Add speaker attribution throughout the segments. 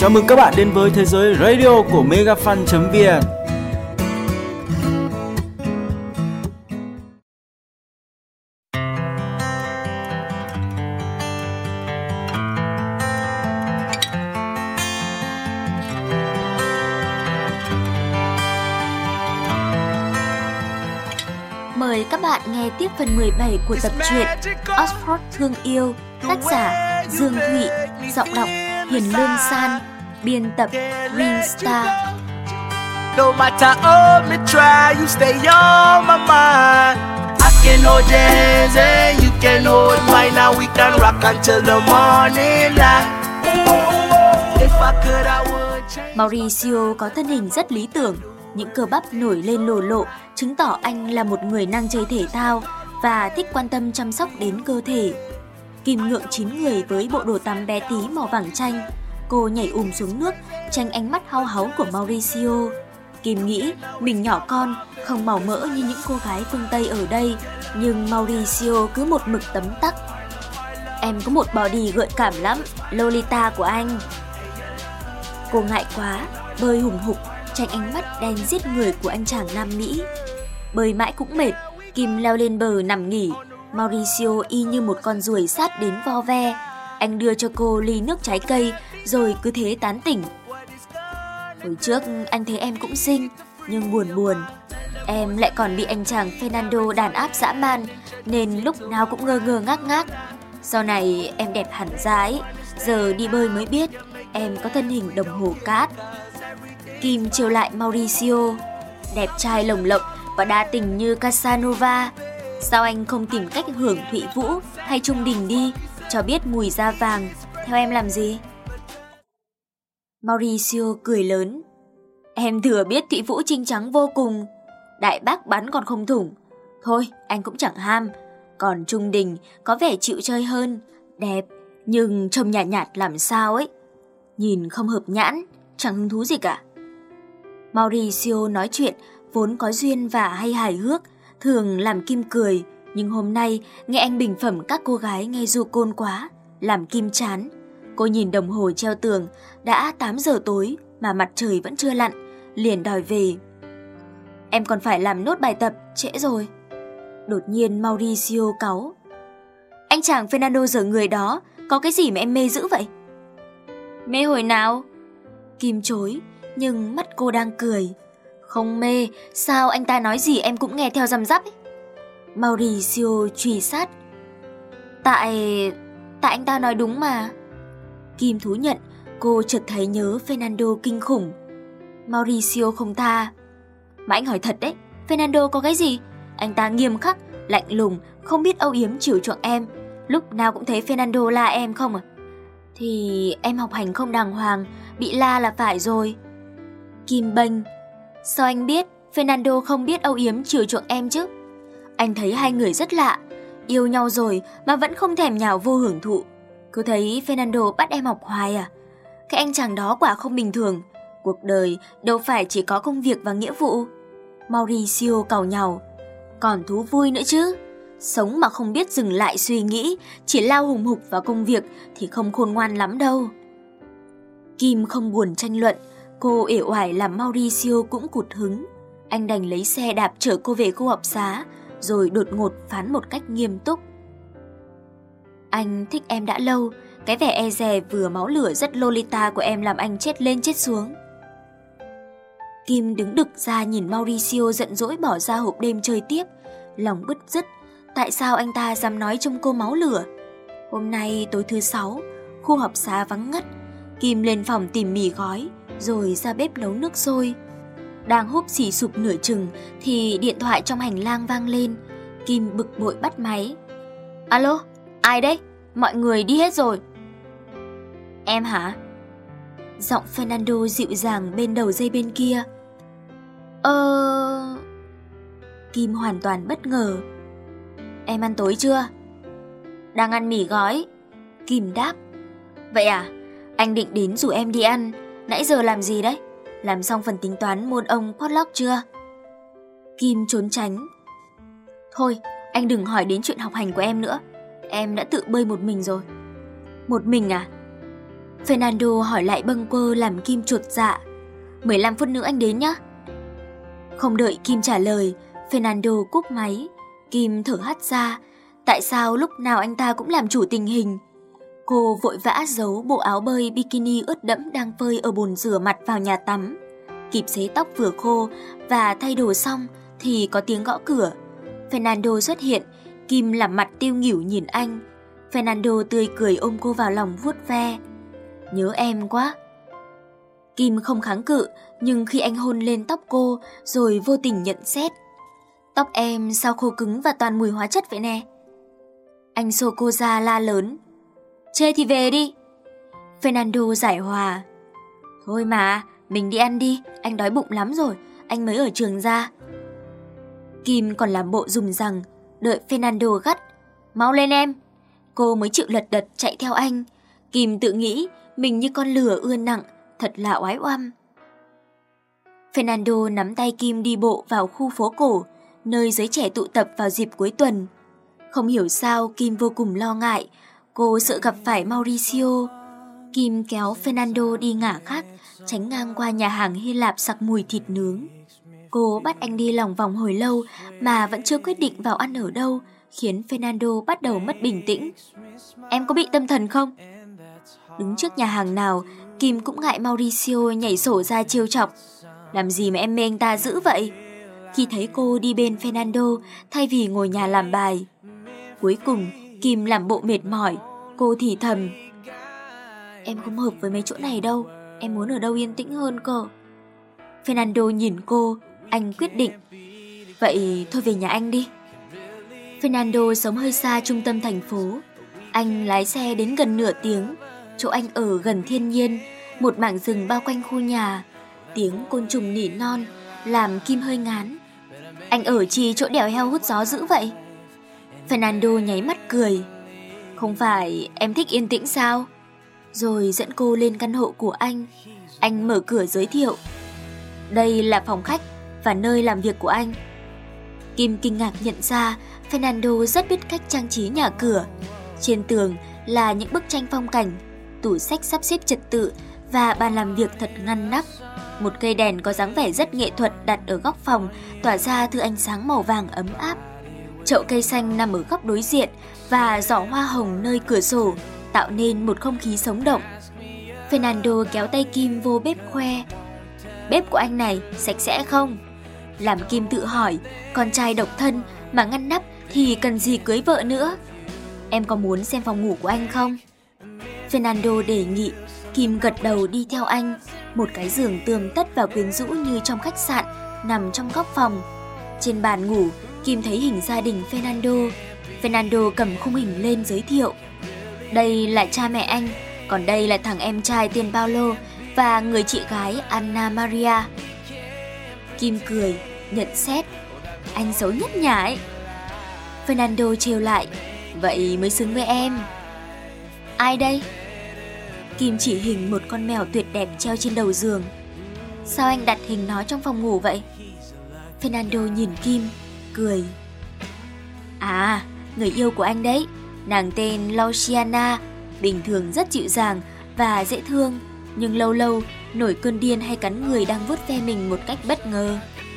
Speaker 1: Chào mừng các bạn đến với thế giới radio của megafan.vn.
Speaker 2: Mời các bạn nghe tiếp phần 17 của tập truyện Oxford Thương Yêu, tác giả Dương Thụy, giọng đọc Hiền Lương San, biên tập Green Star.
Speaker 3: No matter how me try, you stay on my mind. I can hold your hands and you can hold mine. Now we can rock until the morning light. If I could, I would change.
Speaker 2: Mauricio có thân hình rất lý tưởng, những cơ bắp nổi lên lồ lộ chứng tỏ anh là một người năng chơi thể thao và thích quan tâm chăm sóc đến cơ thể. Kim ngượng chín người với bộ đồ tắm bé tí màu vàng chanh. Cô nhảy xuống nước, tránh ánh mắt hau háu của Mauricio. Kim nghĩ mình nhỏ con, không màu mỡ như những cô gái phương Tây ở đây, nhưng Mauricio cứ một mực tấm tắc. Em có một body gợi cảm lắm, Lolita của anh. Cô ngại quá, bơi hùng hục, tránh ánh mắt đen giết người của anh chàng Nam Mỹ. Bơi mãi cũng mệt, Kim leo lên bờ nằm nghỉ. Mauricio y như một con ruồi sát đến vo ve. Anh đưa cho cô ly nước trái cây, rồi cứ thế tán tỉnh. Hồi trước anh thấy em cũng xinh, nhưng buồn. Em lại còn bị anh chàng Fernando đàn áp dã man, nên lúc nào cũng ngơ ngác. Sau này em đẹp hẳn ra ấy, giờ đi bơi mới biết em có thân hình đồng hồ cát. Kim trêu lại Mauricio, đẹp trai lồng lộng và đa tình như Casanova. Sao anh không tìm cách hưởng Thụy Vũ hay Trung Đình đi, cho biết mùi da vàng, theo em làm gì? Mauricio cười lớn. Em thừa biết Thụy Vũ trinh trắng vô cùng, đại bác bắn còn không thủng. Thôi anh cũng chẳng ham. Còn Trung Đình có vẻ chịu chơi hơn, đẹp nhưng trông nhạt làm sao ấy. Nhìn không hợp nhãn, chẳng hứng thú gì cả. Mauricio nói chuyện vốn có duyên và hay hài hước, thường làm Kim cười, nhưng hôm nay nghe anh bình phẩm các cô gái nghe du côn quá, làm Kim chán. Cô nhìn đồng hồ treo tường, đã 8 giờ tối mà mặt trời vẫn chưa lặn, liền đòi về. Em còn phải làm nốt bài tập, trễ rồi. Đột nhiên Mauricio cáu. Anh chàng Fernando dở người đó, có cái gì mà em mê dữ vậy? Mê hồi nào? Kim chối, nhưng mắt cô đang cười. Không mê, sao anh ta nói gì em cũng nghe theo răm rắp ấy. Mauricio truy sát. Tại anh ta nói đúng mà. Kim thú nhận, cô chợt thấy nhớ Fernando kinh khủng. Mauricio không tha. Mà anh hỏi thật đấy, Fernando có cái gì? Anh ta nghiêm khắc, lạnh lùng, không biết âu yếm chiều chuộng em. Lúc nào cũng thấy Fernando la em không à? Thì em học hành không đàng hoàng, bị la là phải rồi. Kim bênh. Sao anh biết Fernando không biết âu yếm chiều chuộng em chứ? Anh thấy hai người rất lạ, yêu nhau rồi mà vẫn không thèm nhào vô hưởng thụ. Cứ thấy Fernando bắt em học hoài à? Cái anh chàng đó quả không bình thường. Cuộc đời đâu phải chỉ có công việc và nghĩa vụ. Mauricio càu nhàu. Còn thú vui nữa chứ. Sống mà không biết dừng lại suy nghĩ, chỉ lao hùng hục vào công việc thì không khôn ngoan lắm đâu. Kim không buồn tranh luận, cô uể oải làm Mauricio cũng cụt hứng. Anh đành lấy xe đạp chở cô về khu học xá, rồi đột ngột phán một cách nghiêm túc. Anh thích em đã lâu, cái vẻ e dè vừa máu lửa rất Lolita của em làm anh chết lên chết xuống. Kim đứng đực ra nhìn Mauricio giận dỗi bỏ ra hộp đêm chơi tiếp, lòng bứt rứt. Tại sao anh ta dám nói trông cô máu lửa? Hôm nay tối thứ 6, khu học xá vắng ngắt. Kim lên phòng tìm mì gói, rồi ra bếp nấu nước sôi. Đang húp xì sụp nửa chừng thì điện thoại trong hành lang vang lên. Kim bực bội bắt máy. Alo, ai đấy? Mọi người đi hết rồi. Em hả? Giọng Fernando dịu dàng bên đầu dây bên kia. Kim hoàn toàn bất ngờ. Em ăn tối chưa? Đang ăn mì gói. Kim đáp. Vậy à? Anh định đến rủ em đi ăn. Nãy giờ làm gì đấy? Làm xong phần tính toán môn ông potluck chưa? Kim trốn tránh. Thôi, anh đừng hỏi đến chuyện học hành của em nữa. Em đã tự bơi một mình rồi. Một mình à? Fernando hỏi lại bâng quơ làm Kim chột dạ. 15 phút nữa anh đến nhá. Không đợi Kim trả lời, Fernando cúp máy. Kim thở hắt ra. Tại sao lúc nào anh ta cũng làm chủ tình hình? Cô vội vã giấu bộ áo bơi bikini ướt đẫm đang phơi ở bồn rửa mặt vào nhà tắm. Kịp xế tóc vừa khô và thay đồ xong thì có tiếng gõ cửa. Fernando xuất hiện, Kim làm mặt tiêu nghỉu nhìn anh. Fernando tươi cười ôm cô vào lòng vuốt ve. Nhớ em quá. Kim không kháng cự, nhưng khi anh hôn lên tóc cô rồi vô tình nhận xét. Tóc em sao khô cứng và toàn mùi hóa chất vậy nè? Anh xô cô ra la lớn. Chê thì về đi. Fernando giải hòa. Thôi mà, mình đi ăn đi, anh đói bụng lắm rồi, anh mới ở trường ra. Kim còn làm bộ dùng rằng, đợi Fernando gắt. Mau lên em. Cô mới chịu lật đật chạy theo anh. Kim tự nghĩ mình như con lừa ưa nặng, thật là oái oăm. Fernando nắm tay Kim đi bộ vào khu phố cổ, nơi giới trẻ tụ tập vào dịp cuối tuần. Không hiểu sao Kim vô cùng lo ngại, cô sợ gặp phải Mauricio. Kim kéo Fernando đi ngả khác, tránh ngang qua nhà hàng Hy Lạp sặc mùi thịt nướng. Cô bắt anh đi lòng vòng hồi lâu mà vẫn chưa quyết định vào ăn ở đâu, khiến Fernando bắt đầu mất bình tĩnh. Em có bị tâm thần không? Đứng trước nhà hàng nào, Kim cũng ngại Mauricio nhảy sổ ra trêu chọc. Làm gì mà em mê anh ta dữ vậy? Khi thấy cô đi bên Fernando thay vì ngồi nhà làm bài. Cuối cùng, Kim làm bộ mệt mỏi. Cô thì thầm. Em không hợp với mấy chỗ này đâu, em muốn ở đâu yên tĩnh hơn cơ. Fernando nhìn cô, anh quyết định. Vậy thôi về nhà anh đi. Fernando sống hơi xa trung tâm thành phố. Anh lái xe đến gần nửa tiếng. Chỗ anh ở gần thiên nhiên, một mảng rừng bao quanh khu nhà. Tiếng côn trùng nỉ non làm Kim hơi ngán. Anh ở chi chỗ đèo heo hút gió dữ vậy? Fernando nháy mắt cười. Không phải em thích yên tĩnh sao? Rồi dẫn cô lên căn hộ của anh. Anh mở cửa giới thiệu. Đây là phòng khách và nơi làm việc của anh. Kim kinh ngạc nhận ra Fernando rất biết cách trang trí nhà cửa. Trên tường là những bức tranh phong cảnh, tủ sách sắp xếp trật tự và bàn làm việc thật ngăn nắp. Một cây đèn có dáng vẻ rất nghệ thuật đặt ở góc phòng, tỏa ra thứ ánh sáng màu vàng ấm áp. Chậu cây xanh nằm ở góc đối diện và giỏ hoa hồng nơi cửa sổ tạo nên một không khí sống động. Fernando kéo tay Kim vô bếp khoe. Bếp của anh này sạch sẽ không? Làm Kim tự hỏi, con trai độc thân mà ngăn nắp thì cần gì cưới vợ nữa? Em có muốn xem phòng ngủ của anh không? Fernando đề nghị. Kim gật đầu đi theo anh. Một cái giường tươm tất và quyến rũ như trong khách sạn nằm trong góc phòng. Trên bàn ngủ, Kim thấy hình gia đình Fernando. Fernando cầm khung hình lên giới thiệu. Đây là cha mẹ anh, còn đây là thằng em trai tên Paulo và người chị gái Anna Maria. Kim cười, nhận xét. Anh xấu nhất nhà ấy. Fernando trêu lại. Vậy mới xứng với em. Ai đây? Kim chỉ hình một con mèo tuyệt đẹp treo trên đầu giường. Sao anh đặt hình nó trong phòng ngủ vậy? Fernando nhìn Kim, cười. À, người yêu của anh đấy. Nàng tên Luciana, bình thường rất dịu dàng và dễ thương, nhưng lâu lâu nổi cơn điên hay cắn người đang vuốt ve mình một cách bất ngờ.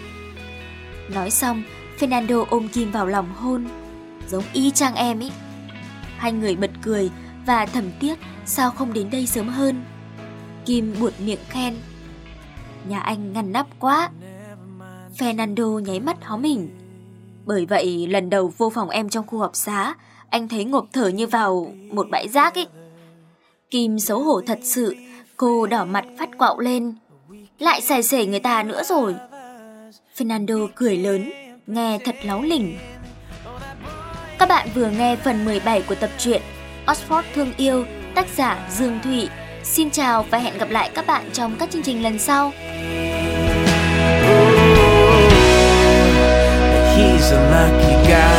Speaker 2: Nói xong, Fernando ôm Kim vào lòng hôn. Giống y chang em ý. Hai người bật cười và thầm tiếc sao không đến đây sớm hơn. Kim buột miệng khen. Nhà anh ngăn nắp quá. Fernando nháy mắt hóm hỉnh. Bởi vậy lần đầu vô phòng em trong khu học xá, anh thấy ngộp thở như vào một bãi rác ấy. Kim xấu hổ thật sự. Cô đỏ mặt phát quạo lên. Lại xài xể người ta nữa rồi. Fernando cười lớn, nghe thật láu lỉnh. Các bạn vừa nghe phần 17 của tập truyện Oxford Thương Yêu, tác giả Dương Thụy. Xin chào và hẹn gặp lại các bạn trong các chương trình lần sau.
Speaker 3: He's a lucky guy.